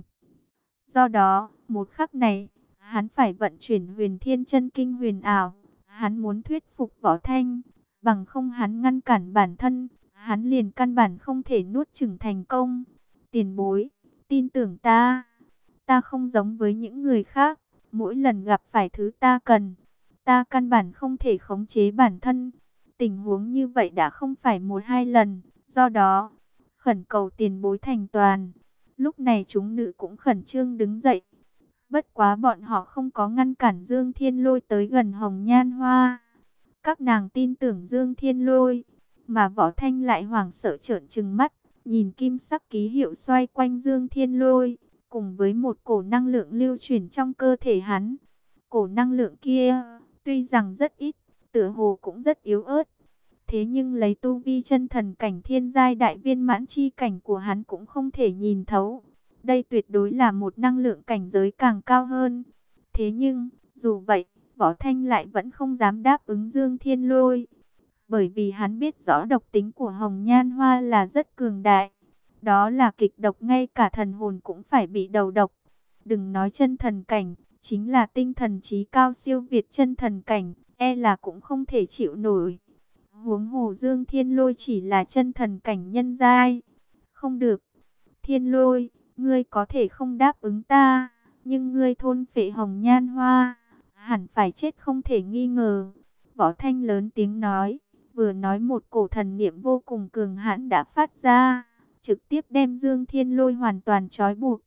Do đó, một khắc này, hắn phải vận chuyển Huyền Thiên Chân Kinh huyền ảo. Hắn muốn thuyết phục Võ Thanh, bằng không hắn ngăn cản bản thân, hắn liền căn bản không thể nuốt chửng thành công. Tiền bối, tin tưởng ta, ta không giống với những người khác, mỗi lần gặp phải thứ ta cần, ta căn bản không thể khống chế bản thân. Tình huống như vậy đã không phải một hai lần, do đó, khẩn cầu tiền bối thành toàn. Lúc này chúng nữ cũng khẩn trương đứng dậy. Bất quá bọn họ không có ngăn cản Dương Thiên Lôi tới gần Hồng Nhan Hoa. Các nàng tin tưởng Dương Thiên Lôi, mà Võ Thanh lại hoảng sợ trợn trừng mắt, nhìn kim sắc ký hiệu xoay quanh Dương Thiên Lôi, cùng với một cổ năng lượng lưu chuyển trong cơ thể hắn. Cổ năng lượng kia, tuy rằng rất ít, tựa hồ cũng rất yếu ớt. Thế nhưng lấy tu vi chân thần cảnh thiên giai đại viên mãn chi cảnh của hắn cũng không thể nhìn thấu. Đây tuyệt đối là một năng lượng cảnh giới càng cao hơn. Thế nhưng, dù vậy, Võ Thanh lại vẫn không dám đáp ứng Dương Thiên Lôi. Bởi vì hắn biết rõ độc tính của Hồng Nhan Hoa là rất cường đại. Đó là kịch độc ngay cả thần hồn cũng phải bị đầu độc. Đừng nói chân thần cảnh, chính là tinh thần trí cao siêu việt chân thần cảnh, e là cũng không thể chịu nổi. Huống hồ Dương Thiên Lôi chỉ là chân thần cảnh nhân giai. Không được. Thiên Lôi, ngươi có thể không đáp ứng ta, nhưng ngươi thôn phệ Hồng Nhan Hoa, hẳn phải chết không thể nghi ngờ. Võ Thanh lớn tiếng nói, vừa nói một cổ thần niệm vô cùng cường hãn đã phát ra, trực tiếp đem Dương Thiên Lôi hoàn toàn trói buộc.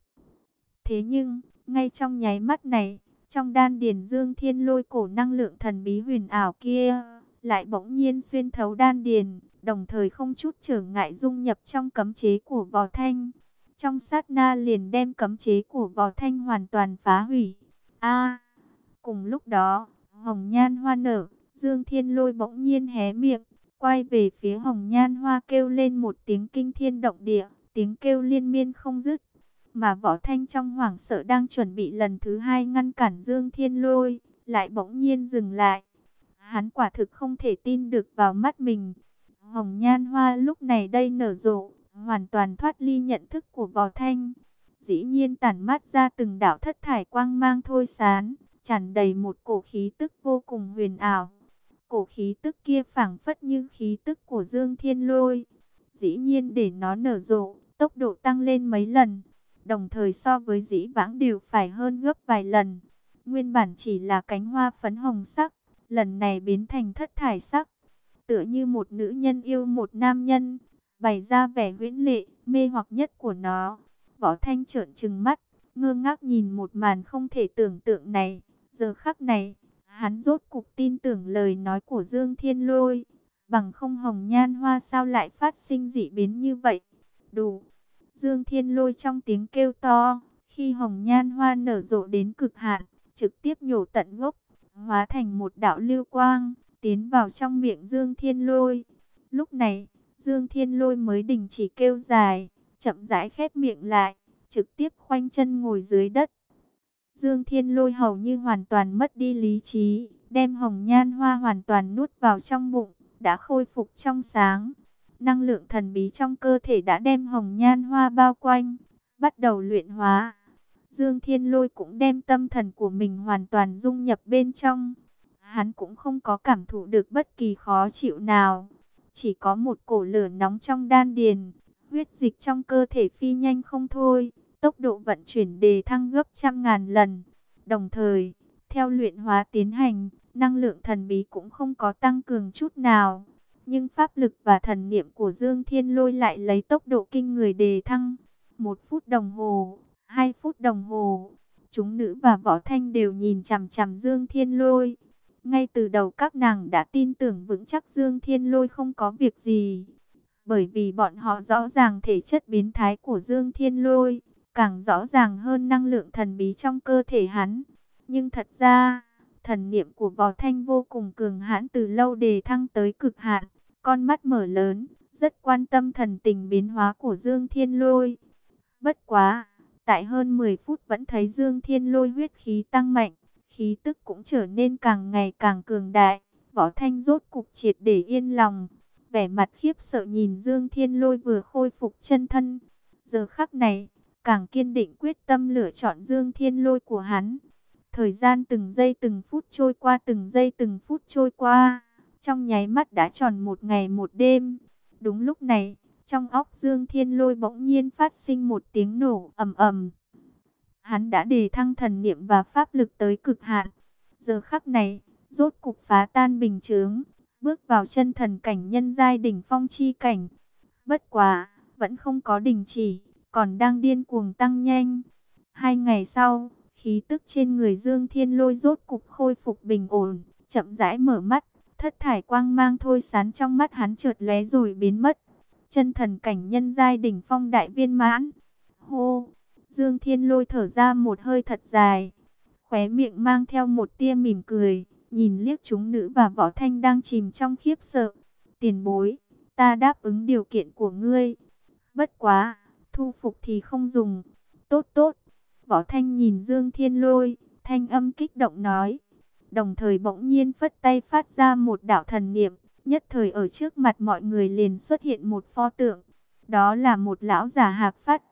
Thế nhưng, ngay trong nháy mắt này, trong đan điền Dương Thiên Lôi cổ năng lượng thần bí huyền ảo kia, lại bỗng nhiên xuyên thấu đan điền, đồng thời không chút trở ngại dung nhập trong cấm chế của Võ Thanh. Trong sát na liền đem cấm chế của Võ Thanh hoàn toàn phá hủy. A! Cùng lúc đó, Hồng Nhan Hoa nở, Dương Thiên Lôi bỗng nhiên hé miệng, quay về phía Hồng Nhan Hoa kêu lên một tiếng kinh thiên động địa, tiếng kêu liên miên không dứt. Mà Võ Thanh trong hoảng sợ đang chuẩn bị lần thứ hai ngăn cản Dương Thiên Lôi, lại bỗng nhiên dừng lại. Hắn quả thực không thể tin được vào mắt mình. Hồng Nhan Hoa lúc này đây nở rộ, hoàn toàn thoát ly nhận thức của Võ Thanh. Dĩ nhiên tản mát ra từng đạo thất thải quang mang thôi sáng, tràn đầy một cổ khí tức vô cùng huyền ảo. Cổ khí tức kia phảng phất như khí tức của Dương Thiên Lôi. Dĩ nhiên để nó nở rộ, tốc độ tăng lên mấy lần, đồng thời so với dĩ vãng đều phải hơn gấp vài lần. Nguyên bản chỉ là cánh hoa phấn hồng sắc, lần này biến thành thất thải sắc, tựa như một nữ nhân yêu một nam nhân, bày ra vẻ huyễn lệ, mê hoặc nhất của nó. Võ Thanh trợn trừng mắt, ngơ ngác nhìn một màn không thể tưởng tượng này. Giờ khắc này, hắn rốt cục tin tưởng lời nói của Dương Thiên Lôi. Bằng không Hồng Nhan Hoa sao lại phát sinh dị biến như vậy? Đủ! Dương Thiên Lôi trong tiếng kêu to, khi Hồng Nhan Hoa nở rộ đến cực hạn, trực tiếp nhổ tận gốc, hóa thành một đạo lưu quang, tiến vào trong miệng Dương Thiên Lôi. Lúc này, Dương Thiên Lôi mới đình chỉ kêu dài, chậm rãi khép miệng lại, trực tiếp khoanh chân ngồi dưới đất. Dương Thiên Lôi hầu như hoàn toàn mất đi lý trí, đem Hồng Nhan Hoa hoàn toàn nuốt vào trong bụng, đã khôi phục trong sáng. Năng lượng thần bí trong cơ thể đã đem Hồng Nhan Hoa bao quanh, bắt đầu luyện hóa. Dương Thiên Lôi cũng đem tâm thần của mình hoàn toàn dung nhập bên trong. Hắn cũng không có cảm thụ được bất kỳ khó chịu nào, chỉ có một cổ lửa nóng trong đan điền, huyết dịch trong cơ thể phi nhanh không thôi, tốc độ vận chuyển đề thăng gấp trăm ngàn lần. Đồng thời, theo luyện hóa tiến hành, năng lượng thần bí cũng không có tăng cường chút nào. Nhưng pháp lực và thần niệm của Dương Thiên Lôi lại lấy tốc độ kinh người đề thăng. Một phút đồng hồ, hai phút đồng hồ, chúng nữ và Võ Thanh đều nhìn chằm chằm Dương Thiên Lôi. Ngay từ đầu các nàng đã tin tưởng vững chắc Dương Thiên Lôi không có việc gì. Bởi vì bọn họ rõ ràng thể chất biến thái của Dương Thiên Lôi, càng rõ ràng hơn năng lượng thần bí trong cơ thể hắn. Nhưng thật ra, thần niệm của Võ Thanh vô cùng cường hãn từ lâu đề thăng tới cực hạn. Con mắt mở lớn, rất quan tâm thần tình biến hóa của Dương Thiên Lôi. Bất quá, tại hơn mười phút vẫn thấy Dương Thiên Lôi huyết khí tăng mạnh, khí tức cũng trở nên càng ngày càng cường đại. Võ Thanh rốt cục triệt để yên lòng, vẻ mặt khiếp sợ nhìn Dương Thiên Lôi vừa khôi phục chân thân. Giờ khắc này, càng kiên định quyết tâm lựa chọn Dương Thiên Lôi của hắn. Thời gian từng giây từng phút trôi qua, từng giây từng phút trôi qua, trong nháy mắt đã tròn một ngày một đêm. Đúng lúc này, trong óc Dương Thiên Lôi bỗng nhiên phát sinh một tiếng nổ ầm ầm. Hắn đã đề thăng thần niệm và pháp lực tới cực hạn. Giờ khắc này, rốt cục phá tan bình chướng, bước vào chân thần cảnh nhân giai đỉnh phong chi cảnh. Bất quá, vẫn không có đình chỉ, còn đang điên cuồng tăng nhanh. Hai ngày sau, khí tức trên người Dương Thiên Lôi rốt cục khôi phục bình ổn, chậm rãi mở mắt, thất thải quang mang thôi sáng trong mắt hắn chợt lóe rồi biến mất. Chân thần cảnh nhân giai đỉnh phong đại viên mãn. Hô! Dương Thiên Lôi thở ra một hơi thật dài, khóe miệng mang theo một tia mỉm cười, nhìn liếc chúng nữ và Võ Thanh đang chìm trong khiếp sợ. Tiền bối, ta đáp ứng điều kiện của ngươi. Bất quá, thu phục thì không dùng. Tốt tốt. Võ Thanh nhìn Dương Thiên Lôi, thanh âm kích động nói. Đồng thời bỗng nhiên phất tay phát ra một đạo thần niệm, nhất thời ở trước mặt mọi người liền xuất hiện một pho tượng. Đó là một lão già hạc phát.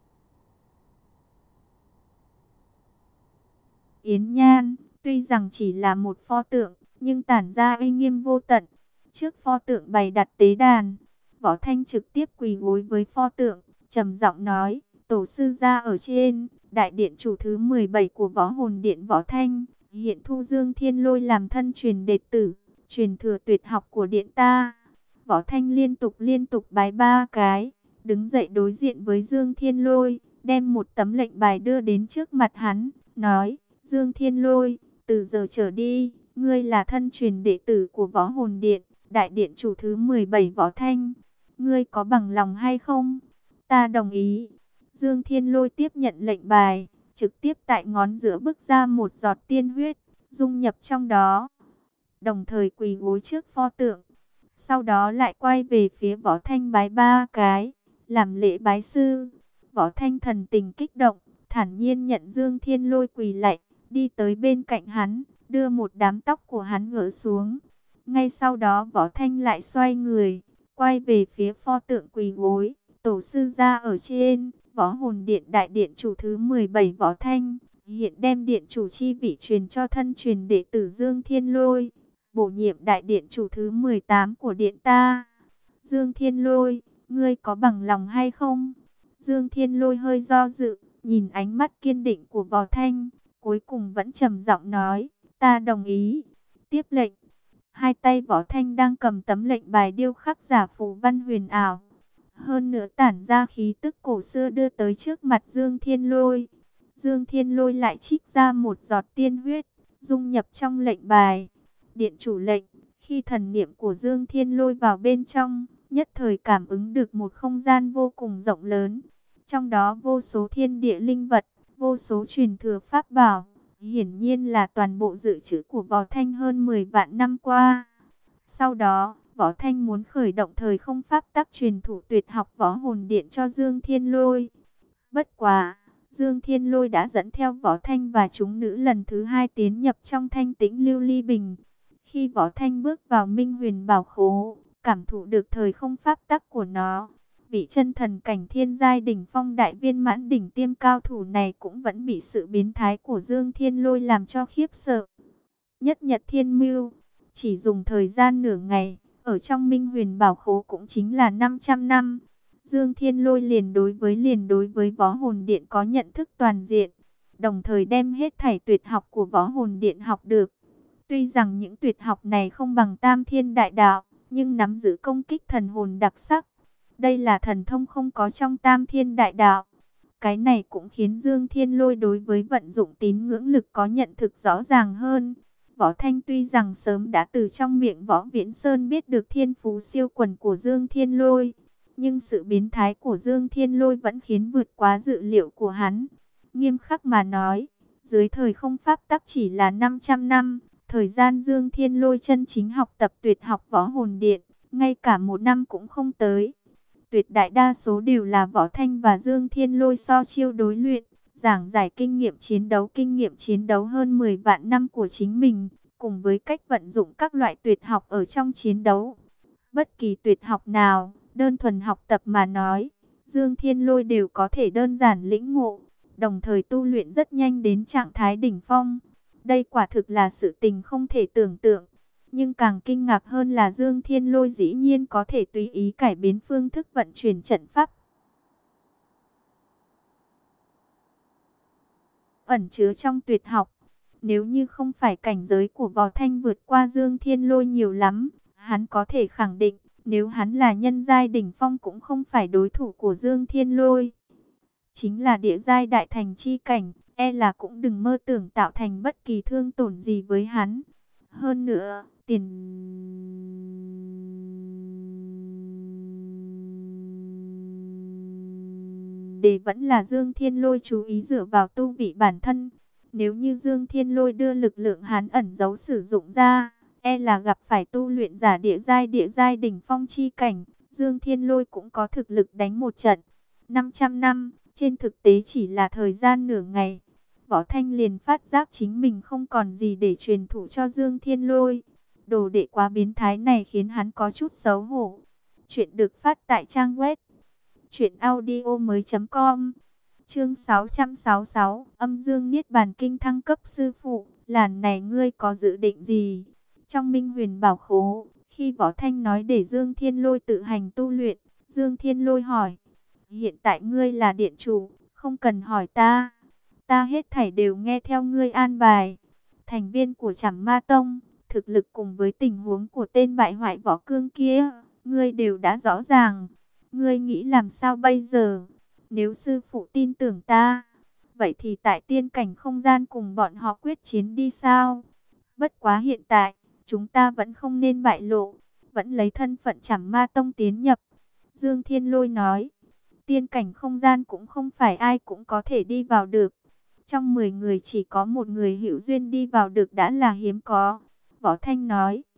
Yến Nhan, tuy rằng chỉ là một pho tượng, nhưng tản ra uy nghiêm vô tận. Trước pho tượng bày đặt tế đàn, Võ Thanh trực tiếp quỳ gối với pho tượng, trầm giọng nói, tổ sư gia ở trên, đại điện chủ thứ mười bảy của Võ Hồn Điện Võ Thanh, hiện thu Dương Thiên Lôi làm thân truyền đệ tử, truyền thừa tuyệt học của điện ta. Võ Thanh liên tục liên tục bái ba cái, đứng dậy đối diện với Dương Thiên Lôi, đem một tấm lệnh bài đưa đến trước mặt hắn, nói, Dương Thiên Lôi, từ giờ trở đi, ngươi là thân truyền đệ tử của Võ Hồn Điện, đại điện chủ thứ mười bảy Võ Thanh. Ngươi có bằng lòng hay không? Ta đồng ý. Dương Thiên Lôi tiếp nhận lệnh bài, trực tiếp tại ngón giữa bức ra một giọt tiên huyết, dung nhập trong đó. Đồng thời quỳ gối trước pho tượng. Sau đó lại quay về phía Võ Thanh bái ba cái, làm lễ bái sư. Võ Thanh thần tình kích động, thản nhiên nhận Dương Thiên Lôi quỳ lạy, đi tới bên cạnh hắn, đưa một đám tóc của hắn gỡ xuống. Ngay sau đó Võ Thanh lại xoay người, quay về phía pho tượng quỳ gối, tổ sư gia ở trên, Võ Hồn Điện đại điện chủ thứ mười bảy Võ Thanh, hiện đem điện chủ chi vị truyền cho thân truyền đệ tử Dương Thiên Lôi, bổ nhiệm đại điện chủ thứ mười tám của điện ta. Dương Thiên Lôi, ngươi có bằng lòng hay không? Dương Thiên Lôi hơi do dự, nhìn ánh mắt kiên định của Võ Thanh, cuối cùng vẫn trầm giọng nói, ta đồng ý. Tiếp lệnh. Hai tay Võ Thanh đang cầm tấm lệnh bài điêu khắc giả phù văn huyền ảo, hơn nữa tản ra khí tức cổ xưa, đưa tới trước mặt Dương Thiên Lôi. Dương Thiên Lôi lại trích ra một giọt tiên huyết, dung nhập trong lệnh bài. Điện chủ lệnh, khi thần niệm của Dương Thiên Lôi vào bên trong, nhất thời cảm ứng được một không gian vô cùng rộng lớn. Trong đó vô số thiên địa linh vật, vô số truyền thừa pháp bảo, hiển nhiên là toàn bộ dự trữ của Võ Thanh hơn mười vạn năm qua. Sau đó, Võ Thanh muốn khởi động thời không pháp tắc truyền thủ tuyệt học Võ Hồn Điện cho Dương Thiên Lôi. Bất quá, Dương Thiên Lôi đã dẫn theo Võ Thanh và chúng nữ lần thứ hai tiến nhập trong thanh tĩnh lưu ly bình. Khi Võ Thanh bước vào Minh Huyền Bảo Khố, cảm thụ được thời không pháp tắc của nó, vị chân thần cảnh thiên giai đỉnh phong đại viên mãn đỉnh tiêm cao thủ này cũng vẫn bị sự biến thái của Dương Thiên Lôi làm cho khiếp sợ. Nhất Nhật Thiên Mưu, chỉ dùng thời gian nửa ngày, ở trong Minh Huyền Bảo Khố cũng chính là năm trăm năm. Dương Thiên Lôi liền đối với liền đối với Võ Hồn Điện có nhận thức toàn diện, đồng thời đem hết thảy tuyệt học của Võ Hồn Điện học được. Tuy rằng những tuyệt học này không bằng Tam Thiên Đại Đạo, nhưng nắm giữ công kích thần hồn đặc sắc. Đây là thần thông không có trong Tam Thiên Đại Đạo. Cái này cũng khiến Dương Thiên Lôi đối với vận dụng tín ngưỡng lực có nhận thực rõ ràng hơn. Võ Thanh tuy rằng sớm đã từ trong miệng Võ Viễn Sơn biết được thiên phú siêu quần của Dương Thiên Lôi, nhưng sự biến thái của Dương Thiên Lôi vẫn khiến vượt quá dự liệu của hắn. Nghiêm khắc mà nói, dưới thời không pháp tắc chỉ là năm trăm năm, thời gian Dương Thiên Lôi chân chính học tập tuyệt học Võ Hồn Điện, ngay cả một năm cũng không tới. Tuyệt đại đa số đều là Võ Thanh và Dương Thiên Lôi so chiêu đối luyện, giảng giải kinh nghiệm chiến đấu kinh nghiệm chiến đấu hơn mười vạn năm của chính mình, cùng với cách vận dụng các loại tuyệt học ở trong chiến đấu. Bất kỳ tuyệt học nào, đơn thuần học tập mà nói, Dương Thiên Lôi đều có thể đơn giản lĩnh ngộ, đồng thời tu luyện rất nhanh đến trạng thái đỉnh phong. Đây quả thực là sự tình không thể tưởng tượng. Nhưng càng kinh ngạc hơn là Dương Thiên Lôi dĩ nhiên có thể tùy ý cải biến phương thức vận chuyển trận pháp ẩn chứa trong tuyệt học. Nếu như không phải cảnh giới của Võ Thanh vượt qua Dương Thiên Lôi nhiều lắm, hắn có thể khẳng định, nếu hắn là nhân giai đỉnh phong cũng không phải đối thủ của Dương Thiên Lôi. Chính là địa giai đại thành chi cảnh, e là cũng đừng mơ tưởng tạo thành bất kỳ thương tổn gì với hắn. Hơn nữa, tiền đề vẫn là Dương Thiên Lôi chú ý dựa vào tu vị bản thân. Nếu như Dương Thiên Lôi đưa lực lượng hắn ẩn giấu sử dụng ra, e là gặp phải tu luyện giả địa giai địa giai đỉnh phong chi cảnh, Dương Thiên Lôi cũng có thực lực đánh một trận. năm trăm năm, trên thực tế chỉ là thời gian nửa ngày. Võ Thanh liền phát giác chính mình không còn gì để truyền thụ cho Dương Thiên Lôi. Đồ đệ quá biến thái này khiến hắn có chút xấu hổ. Chuyện được phát tại trang web truyện audio mới chấm com. Chương sáu trăm sáu mươi sáu, Âm Dương Niết Bàn Kinh thăng cấp sư phụ, làn này ngươi có dự định gì? Trong Minh Huyền Bảo Khố, khi Võ Thanh nói để Dương Thiên Lôi tự hành tu luyện, Dương Thiên Lôi hỏi: "Hiện tại ngươi là điện chủ, không cần hỏi ta. Ta hết thảy đều nghe theo ngươi an bài." Thành viên của Trảm Ma Tông, thực lực cùng với tình huống của tên bại hoại Võ Cương kia, ngươi đều đã rõ ràng. Ngươi nghĩ làm sao bây giờ? Nếu sư phụ tin tưởng ta, vậy thì tại tiên cảnh không gian cùng bọn họ quyết chiến đi sao? Bất quá hiện tại, chúng ta vẫn không nên bại lộ, vẫn lấy thân phận Trảm Ma Tông tiến nhập. Dương Thiên Lôi nói, tiên cảnh không gian cũng không phải ai cũng có thể đi vào được. Trong mười người chỉ có một người hữu duyên đi vào được đã là hiếm có. Võ Thanh nói,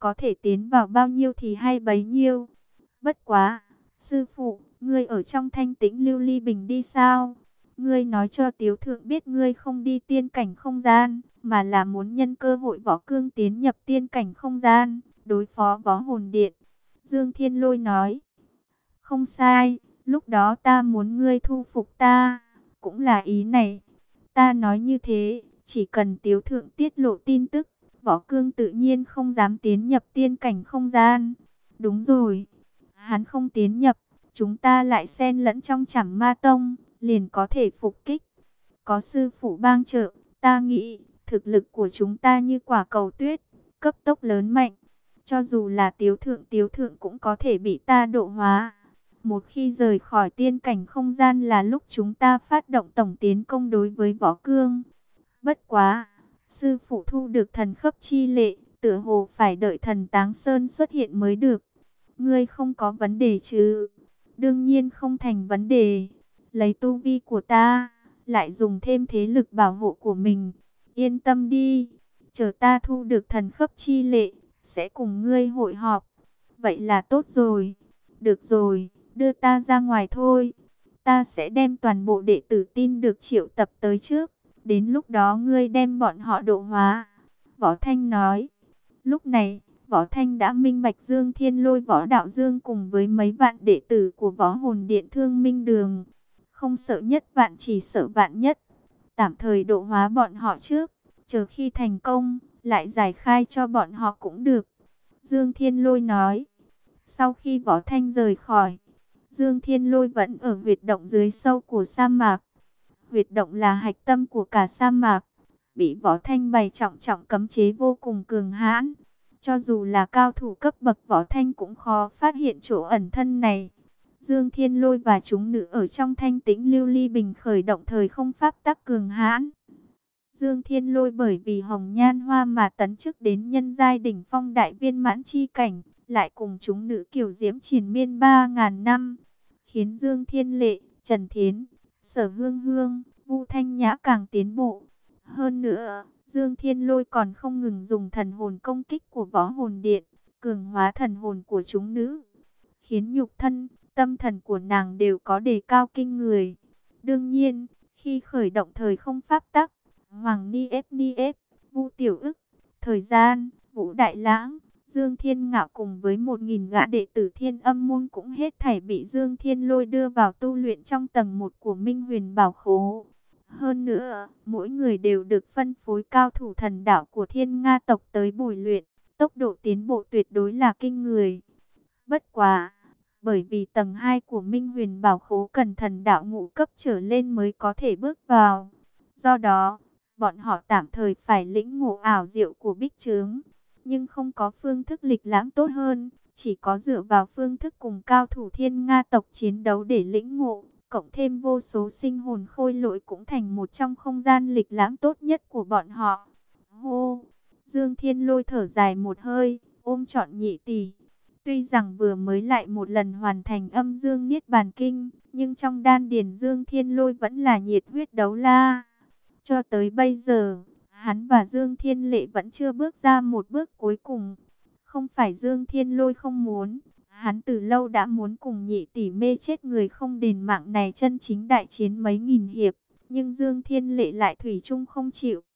có thể tiến vào bao nhiêu thì hay bấy nhiêu. Bất quá, sư phụ, ngươi ở trong thanh tĩnh lưu ly bình đi sao? Ngươi nói cho Tiếu Thượng biết ngươi không đi tiên cảnh không gian, mà là muốn nhân cơ hội Võ Cương tiến nhập tiên cảnh không gian, đối phó Võ Hồn Điện. Dương Thiên Lôi nói, không sai, lúc đó ta muốn ngươi thu phục ta, cũng là ý này. Ta nói như thế, chỉ cần Tiếu Thượng tiết lộ tin tức, Võ Cương tự nhiên không dám tiến nhập tiên cảnh không gian. Đúng rồi, hắn không tiến nhập, chúng ta lại xen lẫn trong Trảm Ma Tông, liền có thể phục kích. Có sư phụ bang trợ, ta nghĩ thực lực của chúng ta như quả cầu tuyết, cấp tốc lớn mạnh. Cho dù là Tiếu Thượng Tiếu Thượng cũng có thể bị ta độ hóa. Một khi rời khỏi tiên cảnh không gian là lúc chúng ta phát động tổng tiến công đối với Võ Cương. Bất quá, sư phụ thu được thần khấp chi lệ, tựa hồ phải đợi thần Táng Sơn xuất hiện mới được. Ngươi không có vấn đề chứ? Đương nhiên không thành vấn đề. Lấy tu vi của ta, lại dùng thêm thế lực bảo hộ của mình. Yên tâm đi, chờ ta thu được thần khấp chi lệ, sẽ cùng ngươi hội họp. Vậy là tốt rồi. Được rồi, đưa ta ra ngoài thôi. Ta sẽ đem toàn bộ đệ tử tin được triệu tập tới trước. Đến lúc đó ngươi đem bọn họ độ hóa. Võ Thanh nói. Lúc này, Võ Thanh đã minh bạch Dương Thiên Lôi Võ Đạo Dương cùng với mấy vạn đệ tử của Võ Hồn Điện Thương Minh Đường. Không sợ nhất vạn, chỉ sợ vạn nhất. Tạm thời độ hóa bọn họ trước, chờ khi thành công, lại giải khai cho bọn họ cũng được. Dương Thiên Lôi nói. Sau khi Võ Thanh rời khỏi, Dương Thiên Lôi vẫn ở huyệt động dưới sâu của sa mạc. Huyệt động là hạch tâm của cả sa mạc, bị Võ Thanh bày trọng trọng cấm chế vô cùng cường hãn. Cho dù là cao thủ cấp bậc Võ Thanh cũng khó phát hiện chỗ ẩn thân này. Dương Thiên Lôi và chúng nữ ở trong thanh tĩnh lưu ly bình khởi động thời không pháp tắc cường hãn. Dương Thiên Lôi bởi vì hồng nhan hoa mà tấn chức đến nhân giai đỉnh phong đại viên mãn chi cảnh, lại cùng chúng nữ kiều diễm triền miên ba ngàn năm, khiến Dương Thiên Lệ, Trần Thiến, Sở Hương Hương, Vu Thanh Nhã càng tiến bộ. Hơn nữa, Dương Thiên Lôi còn không ngừng dùng thần hồn công kích của Võ Hồn Điện, cường hóa thần hồn của chúng nữ, khiến nhục thân, tâm thần của nàng đều có đề cao kinh người. Đương nhiên, khi khởi động thời không pháp tắc, Hoàng Ni ép Ni ép, Vu Tiểu Ức, Thời Gian, Vũ Đại Lãng, Dương Thiên Ngạo cùng với một nghìn gã đệ tử Thiên Âm môn cũng hết thảy bị Dương Thiên Lôi đưa vào tu luyện trong tầng một của Minh Huyền Bảo Khố. Hơn nữa, mỗi người đều được phân phối cao thủ thần đạo của Thiên Nga tộc tới bồi luyện, tốc độ tiến bộ tuyệt đối là kinh người. Bất quá, bởi vì tầng hai của Minh Huyền Bảo Khố cần thần đạo ngũ cấp trở lên mới có thể bước vào. Do đó, bọn họ tạm thời phải lĩnh ngộ ảo diệu của bích trướng, nhưng không có phương thức lịch lãm tốt hơn, chỉ có dựa vào phương thức cùng cao thủ Thiên Nga tộc chiến đấu để lĩnh ngộ, cộng thêm vô số sinh hồn khôi lỗi cũng thành một trong không gian lịch lãm tốt nhất của bọn họ. Hô! Dương Thiên Lôi thở dài một hơi, ôm trọn nhị tỷ. Tuy rằng vừa mới lại một lần hoàn thành âm dương niết bàn kinh, nhưng trong đan điền Dương Thiên Lôi vẫn là nhiệt huyết đấu la. Cho tới bây giờ, hắn và Dương Thiên Lệ vẫn chưa bước ra một bước cuối cùng. Không phải Dương Thiên Lôi không muốn, hắn từ lâu đã muốn cùng nhị tỷ mê chết người không đền mạng này chân chính đại chiến mấy nghìn hiệp, nhưng Dương Thiên Lệ lại thủy chung không chịu.